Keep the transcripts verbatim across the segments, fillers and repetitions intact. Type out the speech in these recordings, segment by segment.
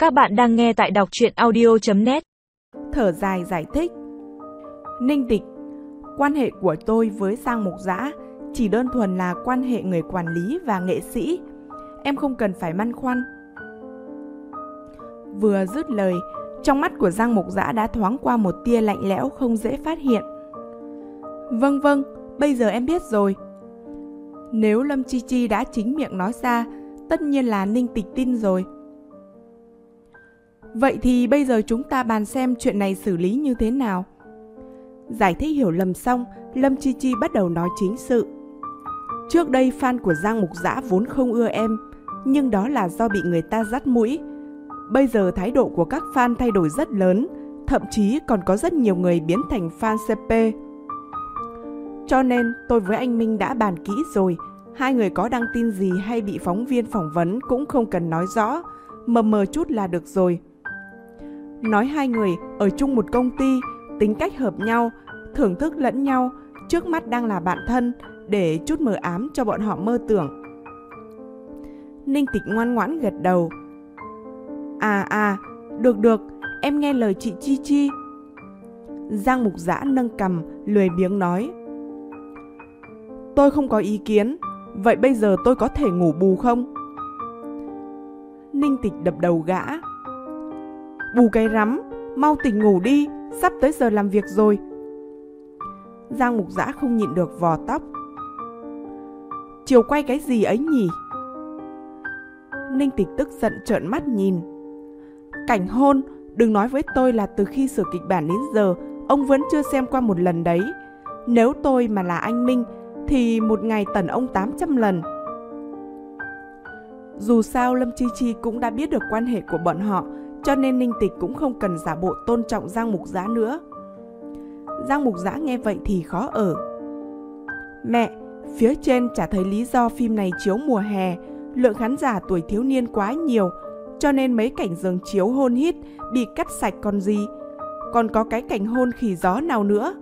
Các bạn đang nghe tại đọc truyện audio chấm net. Thở dài giải thích. Ninh Tịch, quan hệ của tôi với Giang Mục Dã chỉ đơn thuần là quan hệ người quản lý và nghệ sĩ. Em không cần phải băn khoăn. Vừa dứt lời, trong mắt của Giang Mục Dã đã thoáng qua một tia lạnh lẽo không dễ phát hiện. Vâng vâng, bây giờ em biết rồi. Nếu Lâm Chi Chi đã chính miệng nói ra, tất nhiên là Ninh Tịch tin rồi. Vậy thì bây giờ chúng ta bàn xem chuyện này xử lý như thế nào. Giải thích hiểu lầm xong, Lâm Chi Chi bắt đầu nói chính sự. Trước đây fan của Giang Mục Dã vốn không ưa em, nhưng đó là do bị người ta dắt mũi. Bây giờ thái độ của các fan thay đổi rất lớn, thậm chí còn có rất nhiều người biến thành fan xê pê. Cho nên tôi với anh Minh đã bàn kỹ rồi, hai người có đăng tin gì hay bị phóng viên phỏng vấn cũng không cần nói rõ, mờ mờ chút là được rồi. Nói hai người ở chung một công ty, tính cách hợp nhau, thưởng thức lẫn nhau, trước mắt đang là bạn thân, để chút mờ ám cho bọn họ mơ tưởng. Ninh Tịch ngoan ngoãn gật đầu. À à, được được, em nghe lời chị Chi Chi. Giang Mục Dã nâng cằm, lười biếng nói. Tôi không có ý kiến, vậy bây giờ tôi có thể ngủ bù không? Ninh Tịch đập đầu gã. Bù cái rắm, mau tỉnh ngủ đi, sắp tới giờ làm việc rồi. Giang Mục Dã không nhịn được vò tóc. Chiều quay cái gì ấy nhỉ? Ninh Tịch tức giận trợn mắt nhìn. Cảnh hôn, đừng nói với tôi là từ khi sửa kịch bản đến giờ ông vẫn chưa xem qua một lần đấy. Nếu tôi mà là anh Minh thì một ngày tẩn ông tám trăm lần. Dù sao Lâm Chi Chi cũng đã biết được quan hệ của bọn họ, cho nên Ninh Tịch cũng không cần giả bộ tôn trọng Giang Mục Dã nữa. Giang Mục Dã nghe vậy thì khó ở. Mẹ, phía trên chả thấy lý do phim này chiếu mùa hè, lượng khán giả tuổi thiếu niên quá nhiều, cho nên mấy cảnh giường chiếu hôn hít bị cắt sạch còn gì. Còn có cái cảnh hôn khỉ gió nào nữa?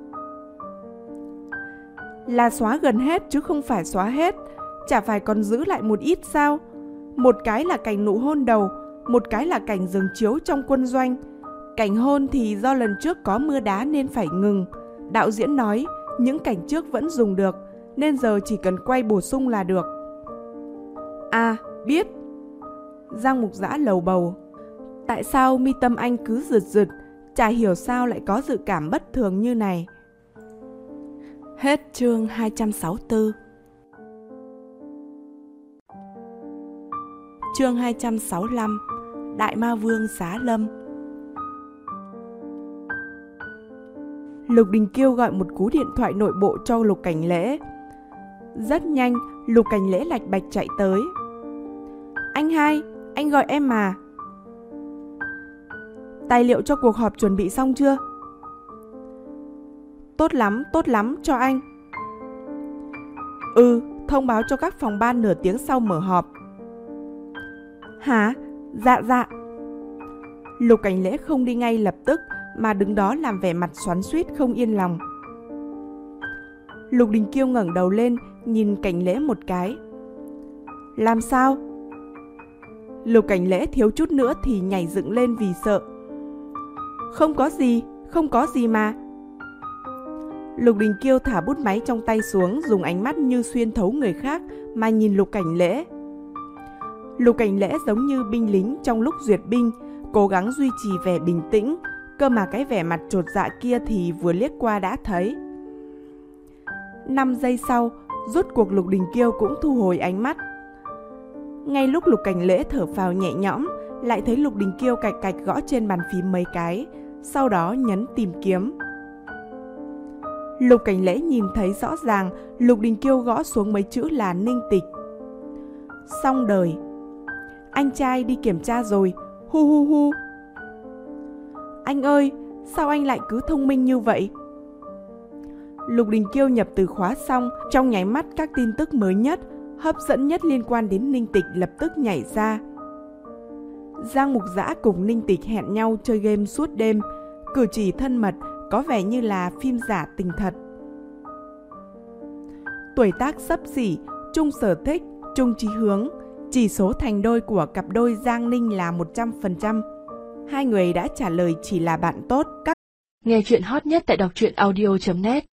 Là xóa gần hết chứ không phải xóa hết, chả phải còn giữ lại một ít sao? Một cái là cảnh nụ hôn đầu, một cái là cảnh giường chiếu trong quân doanh. Cảnh hôn thì do lần trước có mưa đá nên phải ngừng. Đạo diễn nói những cảnh trước vẫn dùng được, nên giờ chỉ cần quay bổ sung là được. À, biết. Giang Mục Dã lầu bầu. Tại sao mi tâm anh cứ rực rực, chả hiểu sao lại có dự cảm bất thường như này. Hết chương hai trăm sáu mươi tư. Chương hai trăm sáu mươi lăm. Đại Ma Vương Xá Lâm. Lục Đình Kiêu gọi một cú điện thoại nội bộ cho Lục Cảnh Lễ. Rất nhanh, Lục Cảnh Lễ lạch bạch chạy tới. Anh hai, anh gọi em mà. Tài liệu cho cuộc họp chuẩn bị xong chưa? Tốt lắm, tốt lắm, cho anh. Ừ, thông báo cho các phòng ban nửa tiếng sau mở họp. Hả? Dạ dạ. Lục Cảnh Lễ không đi ngay lập tức mà đứng đó làm vẻ mặt xoắn xuýt không yên lòng. Lục Đình Kiêu ngẩng đầu lên nhìn Cảnh Lễ một cái. Làm sao? Lục Cảnh Lễ thiếu chút nữa thì nhảy dựng lên vì sợ. Không có gì, không có gì mà. Lục Đình Kiêu thả bút máy trong tay xuống, dùng ánh mắt như xuyên thấu người khác mà nhìn Lục Cảnh Lễ. Lục Cảnh Lễ giống như binh lính trong lúc duyệt binh, cố gắng duy trì vẻ bình tĩnh, cơ mà cái vẻ mặt chột dạ kia thì vừa liếc qua đã thấy. Năm giây sau, rốt cuộc Lục Đình Kiêu cũng thu hồi ánh mắt. Ngay lúc Lục Cảnh Lễ thở phào nhẹ nhõm, lại thấy Lục Đình Kiêu cạch cạch gõ trên bàn phím mấy cái, sau đó nhấn tìm kiếm. Lục Cảnh Lễ nhìn thấy rõ ràng Lục Đình Kiêu gõ xuống mấy chữ là Ninh Tịch. Xong đời. Anh trai đi kiểm tra rồi, hu hu hu. Anh ơi, sao anh lại cứ thông minh như vậy? Lục Đình Kiêu nhập từ khóa xong, trong nháy mắt các tin tức mới nhất, hấp dẫn nhất liên quan đến Ninh Tịch lập tức nhảy ra. Giang Mục Dã cùng Ninh Tịch hẹn nhau chơi game suốt đêm, cử chỉ thân mật, có vẻ như là phim giả tình thật. Tuổi tác xấp xỉ, chung sở thích, chung chí hướng, Chỉ số thành đôi của cặp đôi Giang Ninh là một trăm phần trăm. Hai người đã trả lời chỉ là bạn tốt. Các Nghe chuyện hot nhất tại đọc truyện audio chấm net.